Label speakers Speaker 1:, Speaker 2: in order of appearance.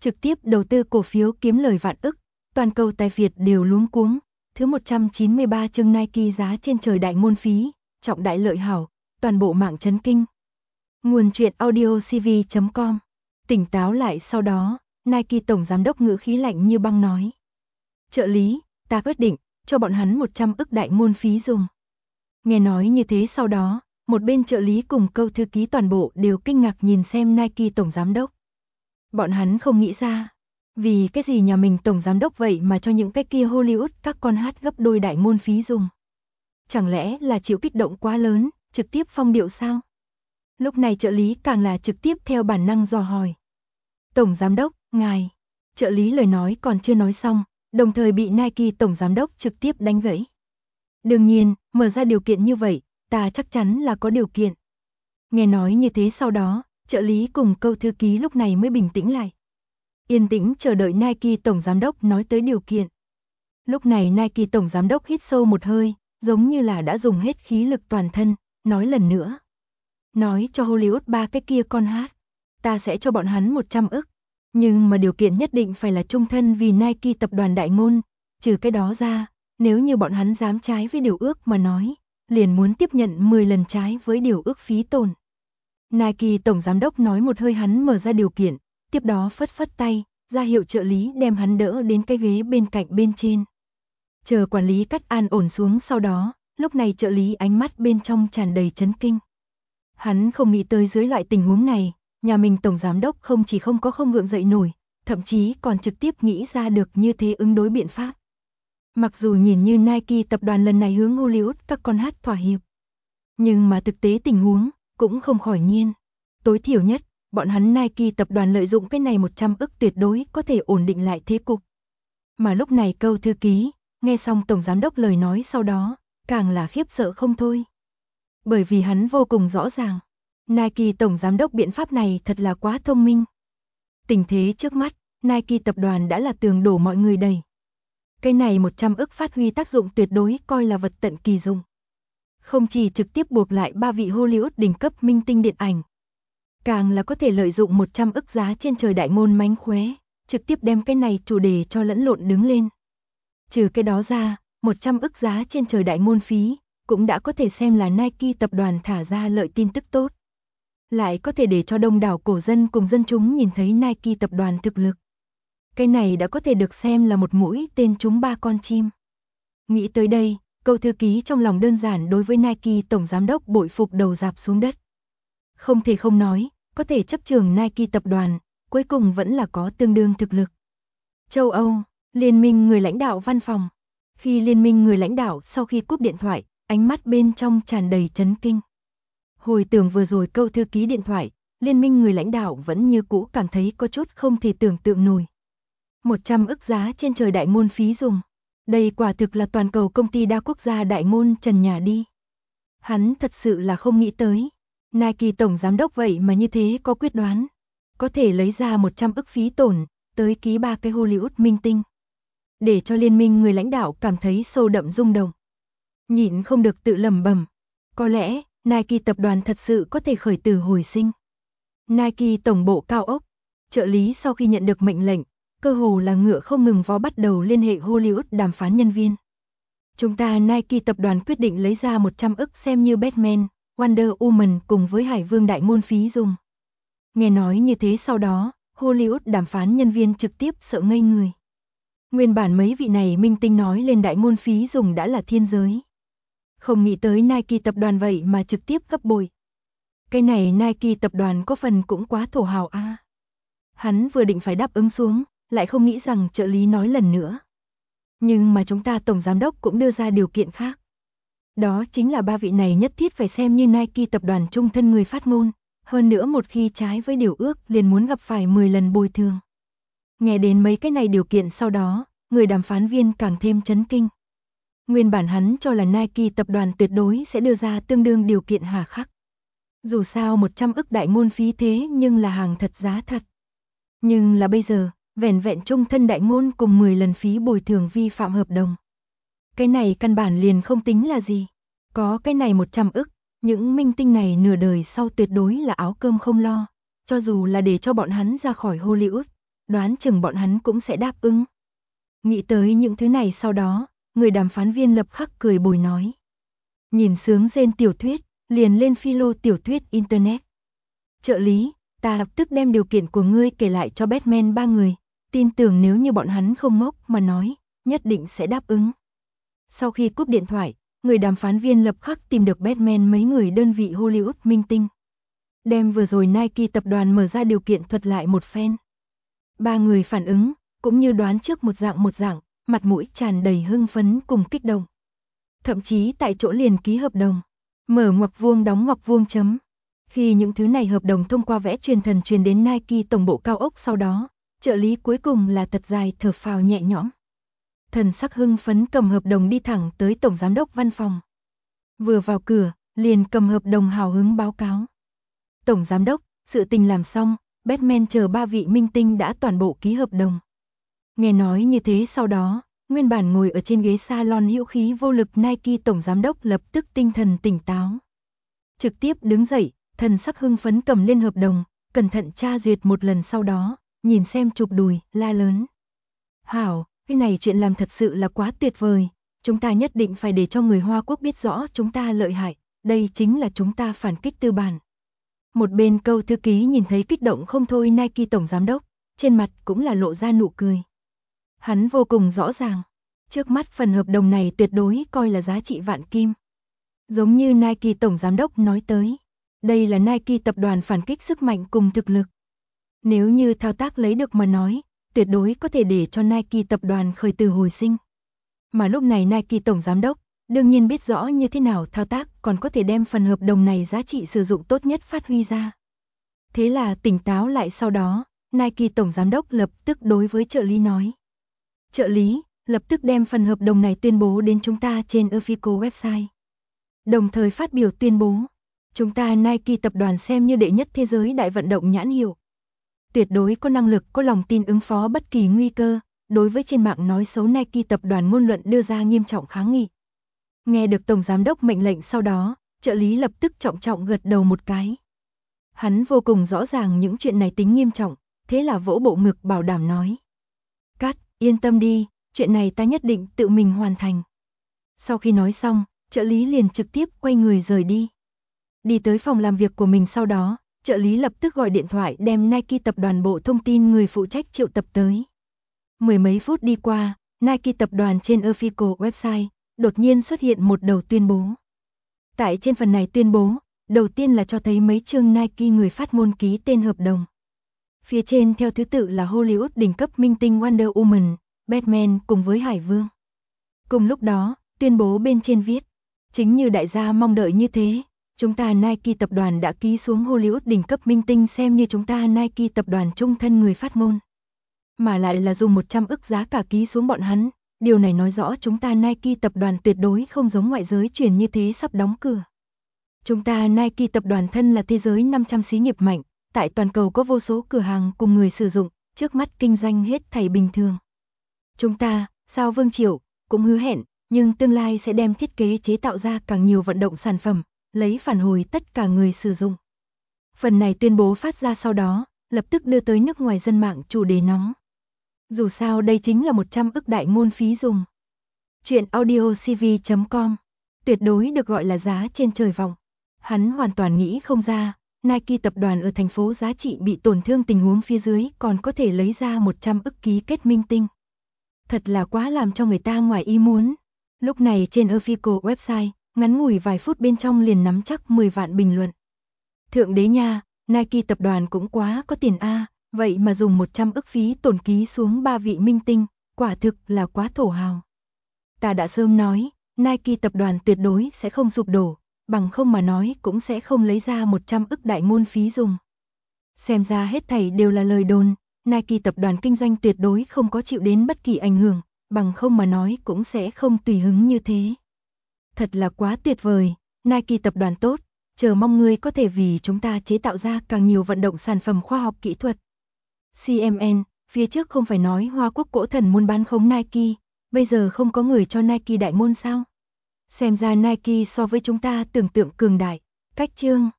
Speaker 1: trực tiếp đầu tư cổ phiếu kiếm lời vạn ức, toàn cầu tài Việt đều luống cuống. Thứ 193 chương Nike giá trên trời đại ngôn phí, trọng đại lợi hảo, toàn bộ mạng chấn kinh. Nguồn truyện audio cv.com. Tỉnh táo lại sau đó, Nike tổng giám đốc ngữ khí lạnh như băng nói. Trợ lý, ta quyết định, cho bọn hắn 100 ức đại ngôn phí dùng. Nghe nói như thế sau đó, một bên trợ lý cùng câu thư ký toàn bộ đều kinh ngạc nhìn xem Nike tổng giám đốc. Bọn hắn không nghĩ ra, vì cái gì nhà mình tổng giám đốc vậy mà cho những cái kia Hollywood các con hát gấp đôi đại ngôn phí dùng. Chẳng lẽ là chịu kích động quá lớn, trực tiếp phong điệu sao? Lúc này trợ lý càng là trực tiếp theo bản năng dò hỏi. Tổng giám đốc, ngài. Trợ lý lời nói còn chưa nói xong, đồng thời bị Nike tổng giám đốc trực tiếp đánh gãy. Đương nhiên, mở ra điều kiện như vậy, ta chắc chắn là có điều kiện. Nghe nói như thế sau đó, trợ lý cùng câu thư ký lúc này mới bình tĩnh lại. Yên tĩnh chờ đợi Nike tổng giám đốc nói tới điều kiện. Lúc này Nike tổng giám đốc hít sâu một hơi, giống như là đã dùng hết khí lực toàn thân, nói lần nữa. Nói cho Hollywood ba cái kia con hát, ta sẽ cho bọn hắn 100 ức. Nhưng mà điều kiện nhất định phải là trung thân vì Nike tập đoàn đại ngôn, trừ cái đó ra, nếu như bọn hắn dám trái với điều ước mà nói, liền muốn tiếp nhận 10 lần trái với điều ước phí tổn. Nike tổng giám đốc nói một hơi hắn mở ra điều kiện, tiếp đó phất phất tay, ra hiệu trợ lý đem hắn đỡ đến cái ghế bên cạnh bên trên. Chờ quản lý cắt an ổn xuống sau đó, lúc này trợ lý ánh mắt bên trong tràn đầy chấn kinh. Hắn không nghĩ tới dưới loại tình huống này, nhà mình tổng giám đốc không chỉ không có không gượng dậy nổi, thậm chí còn trực tiếp nghĩ ra được như thế ứng đối biện pháp. Mặc dù nhìn như Nike tập đoàn lần này hướng Hollywood các con hát thỏa hiệp, nhưng mà thực tế tình huống cũng không khỏi nhiên. Tối thiểu nhất, bọn hắn Nike tập đoàn lợi dụng cái này 100 ức tuyệt đối có thể ổn định lại thế cục. Mà lúc này câu thư ký, nghe xong tổng giám đốc lời nói sau đó, càng là khiếp sợ không thôi. Bởi vì hắn vô cùng rõ ràng, Nike tổng giám đốc biện pháp này thật là quá thông minh. Tình thế trước mắt, Nike tập đoàn đã là tường đổ mọi người đầy. Cái này 100 ức phát huy tác dụng tuyệt đối coi là vật tận kỳ dụng. Không chỉ trực tiếp buộc lại 3 vị Hollywood đỉnh cấp minh tinh điện ảnh, càng là có thể lợi dụng 100 ức giá trên trời đại ngôn mánh khóe, trực tiếp đem cái này chủ đề cho lẫn lộn đứng lên. Trừ cái đó ra, 100 ức giá trên trời đại ngôn phí, cũng đã có thể xem là Nike tập đoàn thả ra lợi tin tức tốt. Lại có thể để cho đông đảo cổ dân cùng dân chúng nhìn thấy Nike tập đoàn thực lực. Cái này đã có thể được xem là một mũi tên trúng ba con chim. Nghĩ tới đây, câu thư ký trong lòng đơn giản đối với Nike tổng giám đốc bội phục đầu rạp xuống đất. Không thể không nói, có thể chấp trường Nike tập đoàn, cuối cùng vẫn là có tương đương thực lực. Châu Âu, Liên minh người lãnh đạo văn phòng. Khi liên minh người lãnh đạo sau khi cúp điện thoại, ánh mắt bên trong tràn đầy chấn kinh. Hồi tưởng vừa rồi câu thư ký điện thoại, liên minh người lãnh đạo vẫn như cũ cảm thấy có chút không thể tưởng tượng nổi. 100 ức giá trên trời đại ngôn phí dùng. Đây quả thực là toàn cầu công ty đa quốc gia đại ngôn trần nhà đi. Hắn thật sự là không nghĩ tới. Nike tổng giám đốc vậy mà như thế có quyết đoán. Có thể lấy ra 100 ức phí tổn, tới ký 3 cái Hollywood minh tinh. Để cho liên minh người lãnh đạo cảm thấy sâu đậm rung động. Nhịn không được tự lẩm bẩm. Có lẽ, Nike tập đoàn thật sự có thể khởi tử hồi sinh. Nike tổng bộ cao ốc. Trợ lý sau khi nhận được mệnh lệnh, cơ hồ là ngựa không ngừng vó bắt đầu liên hệ Hollywood đàm phán nhân viên. Chúng ta Nike tập đoàn quyết định lấy ra 100 ức xem như Batman, Wonder Woman cùng với Hải Vương đại ngôn phí dùng. Nghe nói như thế sau đó, Hollywood đàm phán nhân viên trực tiếp sợ ngây người. Nguyên bản mấy vị này minh tinh nói lên đại ngôn phí dùng đã là thiên giới. Không nghĩ tới Nike tập đoàn vậy mà trực tiếp gấp bội. Cái này Nike tập đoàn có phần cũng quá thổ hào a. Hắn vừa định phải đáp ứng xuống, lại không nghĩ rằng trợ lý nói lần nữa. Nhưng mà chúng ta tổng giám đốc cũng đưa ra điều kiện khác. Đó chính là 3 vị này nhất thiết phải xem như Nike tập đoàn trung thân người phát ngôn, hơn nữa một khi trái với điều ước liền muốn gặp phải 10 lần bồi thường. Nghe đến mấy cái này điều kiện sau đó, người đàm phán viên càng thêm chấn kinh. Nguyên bản hắn cho là Nike tập đoàn tuyệt đối sẽ đưa ra tương đương điều kiện hà khắc. Dù sao 100 ức đại ngôn phí thế nhưng là hàng thật giá thật. Nhưng là bây giờ, vẻn vẹn trung thân đại ngôn cùng 10 lần phí bồi thường vi phạm hợp đồng. Cái này căn bản liền không tính là gì. Có cái này 100 ức, những minh tinh này nửa đời sau tuyệt đối là áo cơm không lo. Cho dù là để cho bọn hắn ra khỏi Hollywood, đoán chừng bọn hắn cũng sẽ đáp ứng. Nghĩ tới những thứ này sau đó, người đàm phán viên lập khắc cười bồi nói. Nhìn sướng rên tiểu thuyết, liền lên philo tiểu thuyết Internet. Trợ lý, ta lập tức đem điều kiện của ngươi kể lại cho Batman ba người, tin tưởng nếu như bọn hắn không ngốc mà nói, nhất định sẽ đáp ứng. Sau khi cúp điện thoại, người đàm phán viên lập khắc tìm được Batman mấy người đơn vị Hollywood minh tinh. Đem vừa rồi Nike tập đoàn mở ra điều kiện thuật lại một phen. Ba người phản ứng, cũng như đoán trước một dạng, mặt mũi tràn đầy hưng phấn cùng kích động. Thậm chí tại chỗ liền ký hợp đồng, mở ngoặc vuông đóng ngoặc vuông chấm. Khi những thứ này hợp đồng thông qua vẽ truyền thần truyền đến Nike tổng bộ cao ốc sau đó, trợ lý cuối cùng là thật dài thở phào nhẹ nhõm. Thần sắc hưng phấn cầm hợp đồng đi thẳng tới tổng giám đốc văn phòng. Vừa vào cửa, liền cầm hợp đồng hào hứng báo cáo. Tổng giám đốc, sự tình làm xong, Batman chờ ba vị minh tinh đã toàn bộ ký hợp đồng. Nghe nói như thế sau đó, nguyên bản ngồi ở trên ghế salon hữu khí vô lực Nike tổng giám đốc lập tức tinh thần tỉnh táo. Trực tiếp đứng dậy, thần sắc hưng phấn cầm lên hợp đồng, cẩn thận tra duyệt một lần sau đó, nhìn xem chụp đùi, la lớn. Hảo, cái này chuyện làm thật sự là quá tuyệt vời, chúng ta nhất định phải để cho người Hoa Quốc biết rõ chúng ta lợi hại, đây chính là chúng ta phản kích tư bản. Một bên câu thư ký nhìn thấy kích động không thôi Nike tổng giám đốc, trên mặt cũng là lộ ra nụ cười. Hắn vô cùng rõ ràng, trước mắt phần hợp đồng này tuyệt đối coi là giá trị vạn kim. Giống như Nike tổng giám đốc nói tới, đây là Nike tập đoàn phản kích sức mạnh cùng thực lực. Nếu như thao tác lấy được mà nói, tuyệt đối có thể để cho Nike tập đoàn khởi tử hồi sinh. Mà lúc này Nike tổng giám đốc, đương nhiên biết rõ như thế nào thao tác còn có thể đem phần hợp đồng này giá trị sử dụng tốt nhất phát huy ra. Thế là tỉnh táo lại sau đó, Nike tổng giám đốc lập tức đối với trợ lý nói. Trợ lý, lập tức đem phần hợp đồng này tuyên bố đến chúng ta trên official website. Đồng thời phát biểu tuyên bố, chúng ta Nike tập đoàn xem như đệ nhất thế giới đại vận động nhãn hiệu. Tuyệt đối có năng lực, có lòng tin ứng phó bất kỳ nguy cơ, đối với trên mạng nói xấu Nike tập đoàn ngôn luận đưa ra nghiêm trọng kháng nghị. Nghe được tổng giám đốc mệnh lệnh sau đó, trợ lý lập tức trọng trọng gật đầu một cái. Hắn vô cùng rõ ràng những chuyện này tính nghiêm trọng, thế là vỗ bộ ngực bảo đảm nói. Cát, yên tâm đi, chuyện này ta nhất định tự mình hoàn thành. Sau khi nói xong, trợ lý liền trực tiếp quay người rời đi. Đi tới phòng làm việc của mình sau đó, trợ lý lập tức gọi điện thoại đem Nike tập đoàn bộ thông tin người phụ trách triệu tập tới. Mười mấy phút đi qua, Nike tập đoàn trên official website, đột nhiên xuất hiện một đầu tuyên bố. Tại trên phần này tuyên bố, đầu tiên là cho thấy mấy chương Nike người phát ngôn ký tên hợp đồng. Phía trên theo thứ tự là Hollywood đỉnh cấp minh tinh Wonder Woman, Batman cùng với Hải Vương. Cùng lúc đó, tuyên bố bên trên viết, chính như đại gia mong đợi như thế, chúng ta Nike tập đoàn đã ký xuống Hollywood đỉnh cấp minh tinh xem như chúng ta Nike tập đoàn trung thân người phát ngôn. Mà lại là dùng 100 ức giá cả ký xuống bọn hắn, điều này nói rõ chúng ta Nike tập đoàn tuyệt đối không giống ngoại giới truyền như thế sắp đóng cửa. Chúng ta Nike tập đoàn thân là thế giới 500 xí nghiệp mạnh, tại toàn cầu có vô số cửa hàng cùng người sử dụng, trước mắt kinh doanh hết thảy bình thường. Chúng ta, sao Vương Triệu, cũng hứa hẹn, nhưng tương lai sẽ đem thiết kế chế tạo ra càng nhiều vận động sản phẩm, lấy phản hồi tất cả người sử dụng. Phần này tuyên bố phát ra sau đó, lập tức đưa tới nước ngoài dân mạng chủ đề nóng. Dù sao đây chính là 100 ức đại ngôn phí dùng. Chuyện audiocv.com tuyệt đối được gọi là giá trên trời vọng. Hắn hoàn toàn nghĩ không ra, Nike tập đoàn ở thành phố giá trị bị tổn thương tình huống phía dưới còn có thể lấy ra 100 ức ký kết minh tinh. Thật là quá làm cho người ta ngoài ý muốn. Lúc này trên official website, ngắn ngủi vài phút bên trong liền nắm chắc 10 vạn bình luận. Thượng đế nha, Nike tập đoàn cũng quá có tiền a, vậy mà dùng 100 ức phí tổn ký xuống 3 vị minh tinh, quả thực là quá thổ hào. Ta đã sớm nói, Nike tập đoàn tuyệt đối sẽ không sụp đổ, bằng không mà nói cũng sẽ không lấy ra 100 ức đại ngôn phí dùng. Xem ra hết thảy đều là lời đồn, Nike tập đoàn kinh doanh tuyệt đối không có chịu đến bất kỳ ảnh hưởng, bằng không mà nói cũng sẽ không tùy hứng như thế. Thật là quá tuyệt vời, Nike tập đoàn tốt, chờ mong ngươi có thể vì chúng ta chế tạo ra càng nhiều vận động sản phẩm khoa học kỹ thuật. CMN, phía trước không phải nói Hoa Quốc cổ thần muốn bán khống Nike, bây giờ không có người cho Nike đại ngôn sao? Xem ra Nike so với chúng ta tưởng tượng cường đại. Cách chương